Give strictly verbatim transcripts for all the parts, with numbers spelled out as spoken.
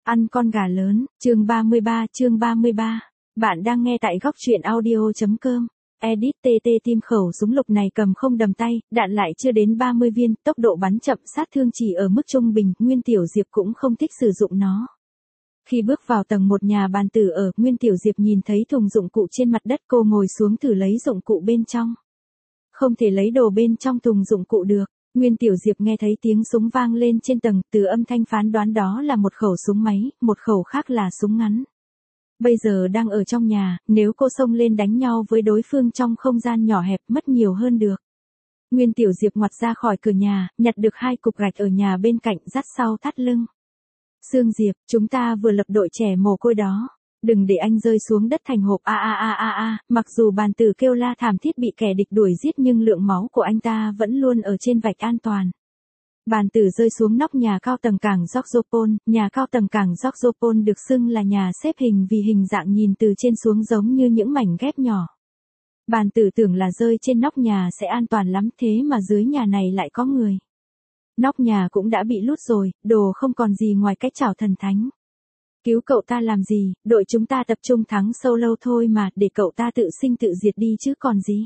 Ăn con gà lớn, chương ba mươi ba, chương ba mươi ba. Bạn đang nghe tại góc truyện audio.com. Edit tê tê tim khẩu súng lục này cầm không đầm tay, đạn lại chưa đến ba mươi viên, tốc độ bắn chậm, sát thương chỉ ở mức trung bình, Nguyên Tiểu Diệp cũng không thích sử dụng nó. Khi bước vào tầng một nhà bàn tử ở, Nguyên Tiểu Diệp nhìn thấy thùng dụng cụ trên mặt đất, cô ngồi xuống thử lấy dụng cụ bên trong. Không thể lấy đồ bên trong thùng dụng cụ được. Nguyên Tiểu Diệp nghe thấy tiếng súng vang lên trên tầng, từ âm thanh phán đoán đó là một khẩu súng máy, một khẩu khác là súng ngắn. Bây giờ đang ở trong nhà, nếu cô xông lên đánh nhau với đối phương trong không gian nhỏ hẹp mất nhiều hơn được. Nguyên Tiểu Diệp ngoặt ra khỏi cửa nhà, nhặt được hai cục gạch ở nhà bên cạnh dắt sau thắt lưng. Sương Diệp, chúng ta vừa lập đội trẻ mồ côi đó. Đừng để anh rơi xuống đất thành hộp a a a a a, mặc dù bàn tử kêu la thảm thiết bị kẻ địch đuổi giết nhưng lượng máu của anh ta vẫn luôn ở trên vạch an toàn. Bàn tử rơi xuống nóc nhà cao tầng cảng Georgiopol, nhà cao tầng cảng Georgiopol được xưng là nhà xếp hình vì hình dạng nhìn từ trên xuống giống như những mảnh ghép nhỏ. Bàn tử tưởng là rơi trên nóc nhà sẽ an toàn lắm, thế mà dưới nhà này lại có người. Nóc nhà cũng đã bị lút rồi, đồ không còn gì ngoài cái chảo thần thánh. Cứu cậu ta làm gì, đội chúng ta tập trung thắng sâu lâu thôi mà, để cậu ta tự sinh tự diệt đi chứ còn gì.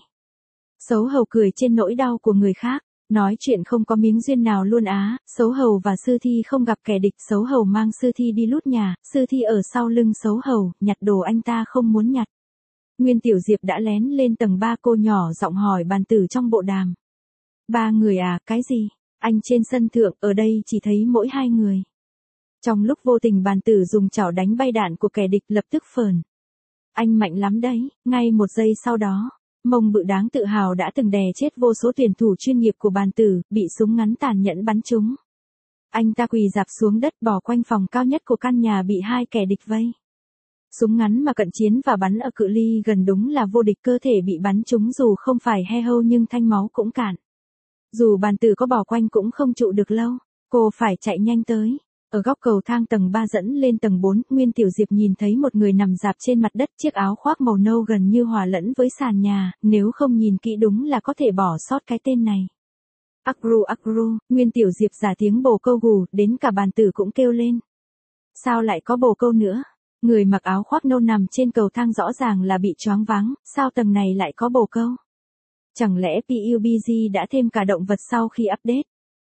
Xấu hầu cười trên nỗi đau của người khác, nói chuyện không có miếng duyên nào luôn á, xấu hầu và sư thi không gặp kẻ địch, xấu hầu mang sư thi đi lút nhà, sư thi ở sau lưng xấu hầu, nhặt đồ anh ta không muốn nhặt. Nguyên Tiểu Diệp đã lén lên tầng ba, cô nhỏ giọng hỏi bàn tử trong bộ đàm. Ba người à, cái gì? Anh trên sân thượng, ở đây chỉ thấy mỗi hai người. Trong lúc vô tình bàn tử dùng chảo đánh bay đạn của kẻ địch lập tức phờn. Anh mạnh lắm đấy, ngay một giây sau đó, mông bự đáng tự hào đã từng đè chết vô số tuyển thủ chuyên nghiệp của bàn tử, bị súng ngắn tàn nhẫn bắn trúng. Anh ta quỳ rạp xuống đất bò quanh phòng cao nhất của căn nhà bị hai kẻ địch vây. Súng ngắn mà cận chiến và bắn ở cự ly gần đúng là vô địch, cơ thể bị bắn trúng dù không phải he hâu nhưng thanh máu cũng cạn. Dù bàn tử có bò quanh cũng không trụ được lâu, cô phải chạy nhanh tới. Ở góc cầu thang tầng ba dẫn lên tầng bốn, Nguyên Tiểu Diệp nhìn thấy một người nằm rạp trên mặt đất, chiếc áo khoác màu nâu gần như hòa lẫn với sàn nhà, nếu không nhìn kỹ đúng là có thể bỏ sót cái tên này. Akru Akru, Nguyên Tiểu Diệp giả tiếng bồ câu gù, đến cả bàn tử cũng kêu lên. Sao lại có bồ câu nữa? Người mặc áo khoác nâu nằm trên cầu thang rõ ràng là bị choáng váng, sao tầng này lại có bồ câu? Chẳng lẽ pê u bê giê đã thêm cả động vật sau khi update?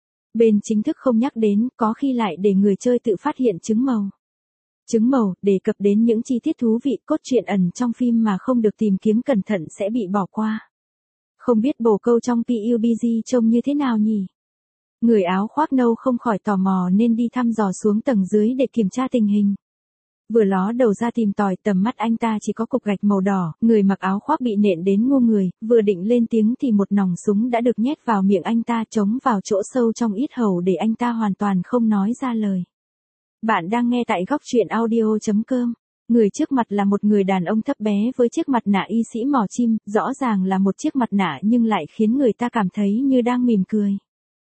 Bên chính thức không nhắc đến, có khi lại để người chơi tự phát hiện trứng màu. Trứng màu, đề cập đến những chi tiết thú vị, cốt truyện ẩn trong phim mà không được tìm kiếm cẩn thận sẽ bị bỏ qua. Không biết bồ câu trong pê u bê giê trông như thế nào nhỉ? Người áo khoác nâu không khỏi tò mò nên đi thăm dò xuống tầng dưới để kiểm tra tình hình. Vừa ló đầu ra tìm tòi, tầm mắt anh ta chỉ có cục gạch màu đỏ, người mặc áo khoác bị nện đến ngu người, vừa định lên tiếng thì một nòng súng đã được nhét vào miệng anh ta, trống vào chỗ sâu trong yết hầu để anh ta hoàn toàn không nói ra lời. Bạn đang nghe tại góc truyện audio.com. Người trước mặt là một người đàn ông thấp bé với chiếc mặt nạ y sĩ mỏ chim, rõ ràng là một chiếc mặt nạ nhưng lại khiến người ta cảm thấy như đang mỉm cười.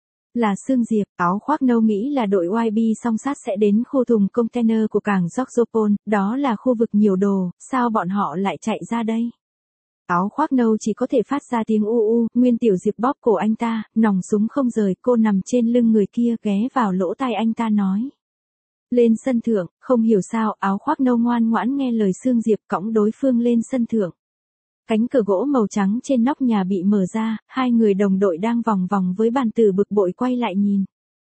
Là Sương Diệp, áo khoác nâu nghĩ là đội i bê song sát sẽ đến khu thùng container của cảng Georgiopol, đó là khu vực nhiều đồ, sao bọn họ lại chạy ra đây? Áo khoác nâu chỉ có thể phát ra tiếng u u, Nguyên Tiểu Diệp bóp cổ anh ta, nòng súng không rời, cô nằm trên lưng người kia ghé vào lỗ tai anh ta nói. Lên sân thượng, không hiểu sao, áo khoác nâu ngoan ngoãn nghe lời Sương Diệp cõng đối phương lên sân thượng. Cánh cửa gỗ màu trắng trên nóc nhà bị mở ra, hai người đồng đội đang vòng vòng với bàn tử bực bội quay lại nhìn.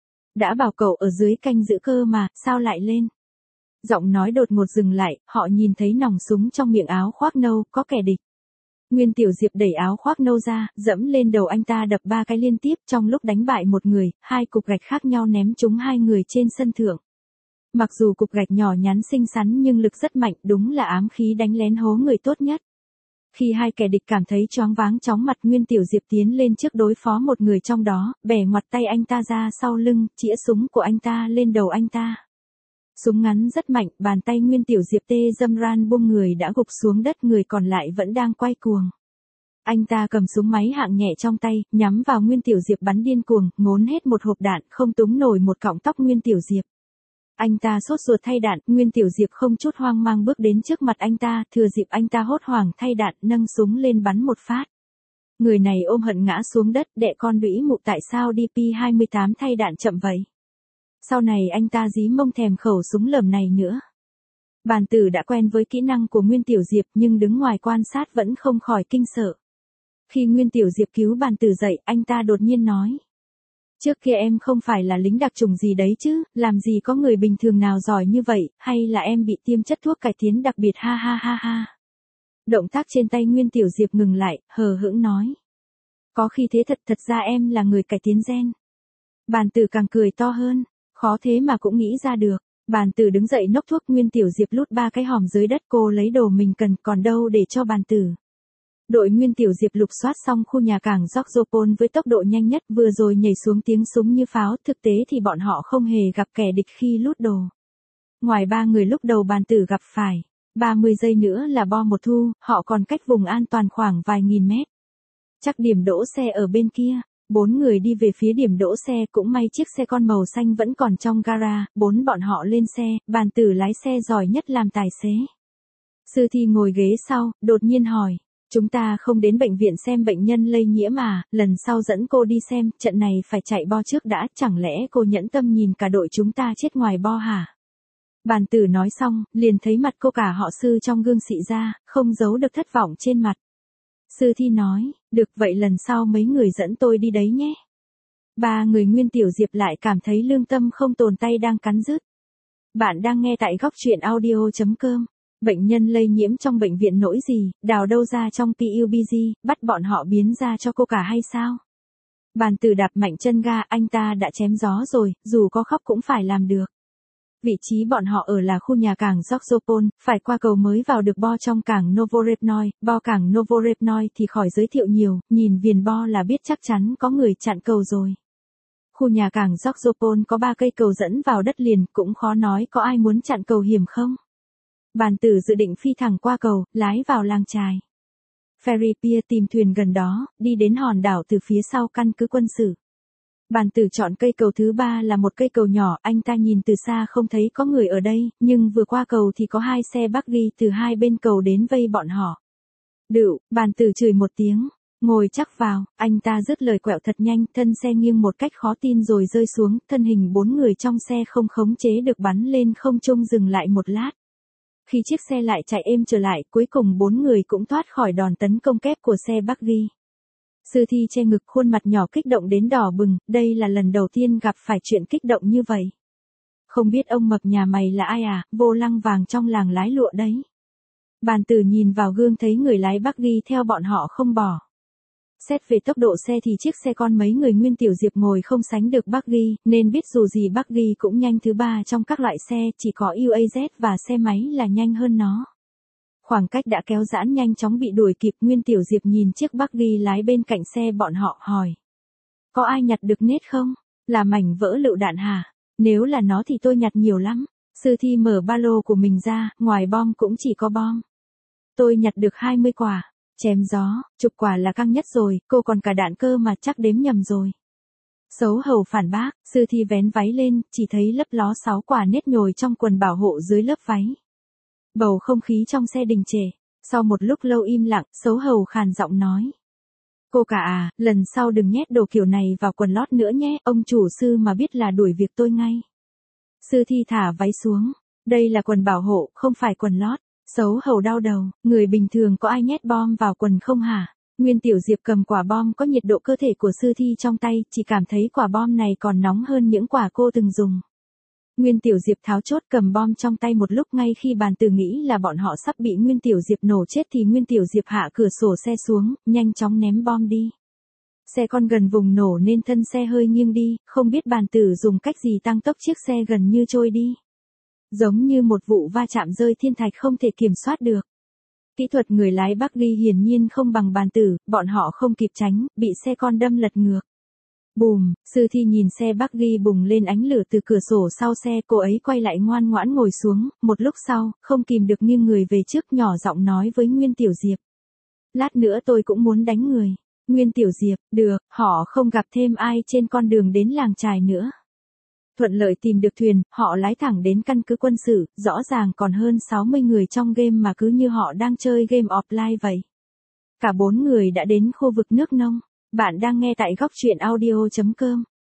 Đã bảo cậu ở dưới canh giữ cơ mà, sao lại lên? Giọng nói đột ngột dừng lại, họ nhìn thấy nòng súng trong miệng áo khoác nâu, có kẻ địch. Nguyên Tiểu Diệp đẩy áo khoác nâu ra, dẫm lên đầu anh ta đập ba cái liên tiếp, trong lúc đánh bại một người, hai cục gạch khác nhau ném trúng hai người trên sân thượng. Mặc dù cục gạch nhỏ nhắn xinh xắn nhưng lực rất mạnh, đúng là ám khí đánh lén hố người tốt nhất. Khi hai kẻ địch cảm thấy choáng váng chóng mặt, Nguyên Tiểu Diệp tiến lên trước đối phó một người trong đó, bẻ ngoặt tay anh ta ra sau lưng, chĩa súng của anh ta lên đầu anh ta. Súng ngắn rất mạnh, bàn tay Nguyên Tiểu Diệp tê dâm ran buông người đã gục xuống đất, người còn lại vẫn đang quay cuồng. Anh ta cầm súng máy hạng nhẹ trong tay, nhắm vào Nguyên Tiểu Diệp bắn điên cuồng, ngốn hết một hộp đạn, không túng nổi một cọng tóc Nguyên Tiểu Diệp. Anh ta sốt ruột thay đạn, Nguyên Tiểu Diệp không chút hoang mang bước đến trước mặt anh ta, thừa dịp anh ta hốt hoảng thay đạn, nâng súng lên bắn một phát. Người này ôm hận ngã xuống đất, đẻ con đũy mụ, tại sao đê pê hai mươi tám thay đạn chậm vậy? Sau này anh ta dí mông thèm khẩu súng lởm này nữa. Bàn tử đã quen với kỹ năng của Nguyên Tiểu Diệp nhưng đứng ngoài quan sát vẫn không khỏi kinh sợ. Khi Nguyên Tiểu Diệp cứu bàn tử dậy, anh ta đột nhiên nói. Trước kia em không phải là lính đặc chủng gì đấy chứ, làm gì có người bình thường nào giỏi như vậy, hay là em bị tiêm chất thuốc cải tiến đặc biệt ha ha ha ha. Động tác trên tay Nguyên Tiểu Diệp ngừng lại, hờ hững nói. Có khi thế thật, thật ra em là người cải tiến gen. Bàn tử càng cười to hơn, khó thế mà cũng nghĩ ra được. Bàn tử đứng dậy nốc thuốc. Nguyên Tiểu Diệp lút ba cái hòm dưới đất, cô lấy đồ mình cần, còn đâu để cho bàn tử. Đội Nguyên Tiểu Diệp lục soát xong khu nhà cảng Georgiopol với tốc độ nhanh nhất, vừa rồi nhảy xuống tiếng súng như pháo, thực tế thì bọn họ không hề gặp kẻ địch khi lút đồ. Ngoài ba người lúc đầu bàn tử gặp phải, ba mươi giây nữa là bom một thu, họ còn cách vùng an toàn khoảng vài nghìn mét. Chắc điểm đỗ xe ở bên kia. Bốn người đi về phía điểm đỗ xe, cũng may chiếc xe con màu xanh vẫn còn trong gara, bốn bọn họ lên xe, bàn tử lái xe giỏi nhất làm tài xế. Sư Thi ngồi ghế sau, đột nhiên hỏi, chúng ta không đến bệnh viện xem bệnh nhân lây nhiễm à, lần sau dẫn cô đi xem, trận này phải chạy bo trước đã, chẳng lẽ cô nhẫn tâm nhìn cả đội chúng ta chết ngoài bo hả? Bàn tử nói xong, liền thấy mặt cô cả họ Sư trong gương xị ra, không giấu được thất vọng trên mặt. Sư Thi nói, được vậy lần sau mấy người dẫn tôi đi đấy nhé. Ba người Nguyên Tiểu Diệp lại cảm thấy lương tâm không tồn tay đang cắn rứt. Bạn đang nghe tại góc truyện audio chấm com. Bệnh nhân lây nhiễm trong bệnh viện nỗi gì, đào đâu ra trong pê u bê giê, bắt bọn họ biến ra cho cô cả hay sao? Bàn tử đạp mạnh chân ga, anh ta đã chém gió rồi, dù có khóc cũng phải làm được. Vị trí bọn họ ở là khu nhà cảng Georgiopol, phải qua cầu mới vào được bo trong cảng Novorevnoy, bo cảng Novorevnoy thì khỏi giới thiệu nhiều, nhìn viền bo là biết chắc chắn có người chặn cầu rồi. Khu nhà cảng Georgiopol có ba cây cầu dẫn vào đất liền, cũng khó nói có ai muốn chặn cầu hiểm không. Bàn tử dự định phi thẳng qua cầu, lái vào làng chài. Ferry Pier tìm thuyền gần đó, đi đến hòn đảo từ phía sau căn cứ quân sự. Bàn tử chọn cây cầu thứ ba là một cây cầu nhỏ, anh ta nhìn từ xa không thấy có người ở đây, nhưng vừa qua cầu thì có hai xe buggy từ hai bên cầu đến vây bọn họ. Đựu, bàn tử chửi một tiếng, ngồi chắc vào, anh ta dứt lời quẹo thật nhanh, thân xe nghiêng một cách khó tin rồi rơi xuống, thân hình bốn người trong xe không khống chế được bắn lên không trung dừng lại một lát. Khi chiếc xe lại chạy êm trở lại, cuối cùng bốn người cũng thoát khỏi đòn tấn công kép của xe buggy. Sư Thi che ngực, khuôn mặt nhỏ kích động đến đỏ bừng, đây là lần đầu tiên gặp phải chuyện kích động như vậy. Không biết ông Mập nhà mày là ai à, vô lăng vàng trong làng lái lụa đấy. Bàn tử nhìn vào gương thấy người lái buggy theo bọn họ không bỏ. Xét về tốc độ xe thì chiếc xe con mấy người Nguyên Tiểu Diệp ngồi không sánh được buggy, nên biết dù gì buggy cũng nhanh thứ ba trong các loại xe, chỉ có u a zét và xe máy là nhanh hơn nó. Khoảng cách đã kéo giãn nhanh chóng bị đuổi kịp, Nguyên Tiểu Diệp nhìn chiếc buggy lái bên cạnh xe bọn họ hỏi. Có ai nhặt được nết không? Là mảnh vỡ lựu đạn hả? Nếu là nó thì tôi nhặt nhiều lắm. Sư Thi mở ba lô của mình ra, ngoài bom cũng chỉ có bom. Tôi nhặt được hai mươi quả. Chém gió, chục quả là căng nhất rồi, cô còn cả đạn cơ mà chắc đếm nhầm rồi. Xấu hầu phản bác, Sư Thi vén váy lên, chỉ thấy lấp ló sáu quả nết nhồi trong quần bảo hộ dưới lớp váy. Bầu không khí trong xe đình trệ, sau một lúc lâu im lặng, xấu hầu khàn giọng nói. Cô cả à, lần sau đừng nhét đồ kiểu này vào quần lót nữa nhé, ông chủ sư mà biết là đuổi việc tôi ngay. Sư Thi thả váy xuống, đây là quần bảo hộ, không phải quần lót. Xấu hầu đau đầu, người bình thường có ai nhét bom vào quần không hả? Nguyên Tiểu Diệp cầm quả bom có nhiệt độ cơ thể của Sư Thi trong tay, chỉ cảm thấy quả bom này còn nóng hơn những quả cô từng dùng. Nguyên Tiểu Diệp tháo chốt cầm bom trong tay một lúc, ngay khi bàn tử nghĩ là bọn họ sắp bị Nguyên Tiểu Diệp nổ chết thì Nguyên Tiểu Diệp hạ cửa sổ xe xuống, nhanh chóng ném bom đi. Xe con gần vùng nổ nên thân xe hơi nghiêng đi, không biết bàn tử dùng cách gì tăng tốc chiếc xe gần như trôi đi. Giống như một vụ va chạm rơi thiên thạch không thể kiểm soát được. Kỹ thuật người lái buggy hiển nhiên không bằng bàn tử, bọn họ không kịp tránh, bị xe con đâm lật ngược. Bùm, Sư Thi nhìn xe buggy bùng lên ánh lửa từ cửa sổ sau xe, cô ấy quay lại ngoan ngoãn ngồi xuống, một lúc sau, không kìm được nghiêng người về trước nhỏ giọng nói với Nguyên Tiểu Diệp. Lát nữa tôi cũng muốn đánh người. Nguyên Tiểu Diệp, được, họ không gặp thêm ai trên con đường đến làng chài nữa. Thuận lợi tìm được thuyền, họ lái thẳng đến căn cứ quân sự, rõ ràng còn hơn sáu mươi người trong game mà cứ như họ đang chơi game offline vậy. Cả bốn người đã đến khu vực nước nông. Bạn đang nghe tại góc truyện audio chấm com.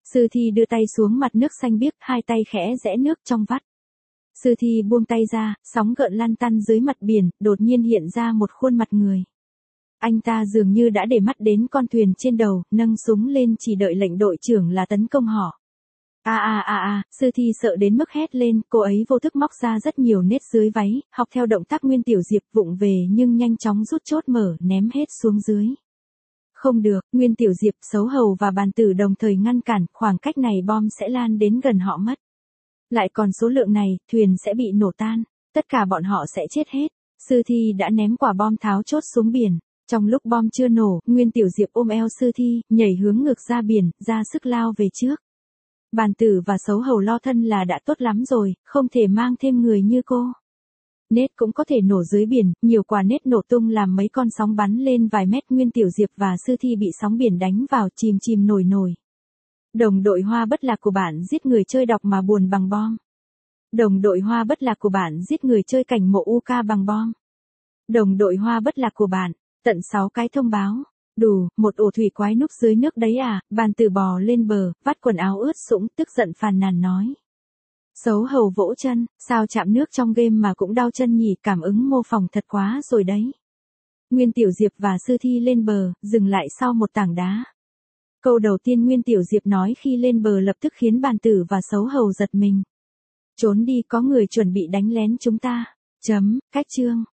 Sư Thi đưa tay xuống mặt nước xanh biếc, hai tay khẽ rẽ nước trong vắt. Sư Thi buông tay ra, sóng gợn lăn tăn dưới mặt biển, đột nhiên hiện ra một khuôn mặt người. Anh ta dường như đã để mắt đến con thuyền trên đầu, nâng súng lên chỉ đợi lệnh đội trưởng là tấn công họ. A a a a, Sư Thi sợ đến mức hét lên, cô ấy vô thức móc ra rất nhiều nết dưới váy, học theo động tác Nguyên Tiểu Diệp vụng về nhưng nhanh chóng rút chốt mở, ném hết xuống dưới. Không được, Nguyên Tiểu Diệp, Xấu Hầu và Bàn Tử đồng thời ngăn cản, khoảng cách này bom sẽ lan đến gần họ mất. Lại còn số lượng này, thuyền sẽ bị nổ tan, tất cả bọn họ sẽ chết hết. Sư Thi đã ném quả bom tháo chốt xuống biển. Trong lúc bom chưa nổ, Nguyên Tiểu Diệp ôm eo Sư Thi, nhảy hướng ngược ra biển, ra sức lao về trước. Bàn Tử và Xấu Hầu lo thân là đã tốt lắm rồi, không thể mang thêm người như cô. Nết cũng có thể nổ dưới biển, nhiều quả nết nổ tung làm mấy con sóng bắn lên vài mét. Nguyên Tiểu Diệp và Sư Thi bị sóng biển đánh vào, chìm chìm nổi nổi. Đồng đội Hoa Bất Lạc của bạn giết người chơi đọc mà buồn bằng bom. Đồng đội Hoa Bất Lạc của bạn giết người chơi cảnh mộ u ca bằng bom. Đồng đội Hoa Bất Lạc của bạn, tận sáu cái thông báo. Đủ, một ổ thủy quái núp dưới nước đấy à? Bàn Tử bò lên bờ, vắt quần áo ướt sũng, tức giận phàn nàn nói. Xấu Hầu vỗ chân, sao chạm nước trong game mà cũng đau chân nhỉ, cảm ứng mô phỏng thật quá rồi đấy. Nguyên Tiểu Diệp và Sư Thi lên bờ, dừng lại sau một tảng đá. Câu đầu tiên Nguyên Tiểu Diệp nói khi lên bờ lập tức khiến Bàn Tử và Xấu Hầu giật mình. Trốn đi, có người chuẩn bị đánh lén chúng ta. Chấm, cách chương.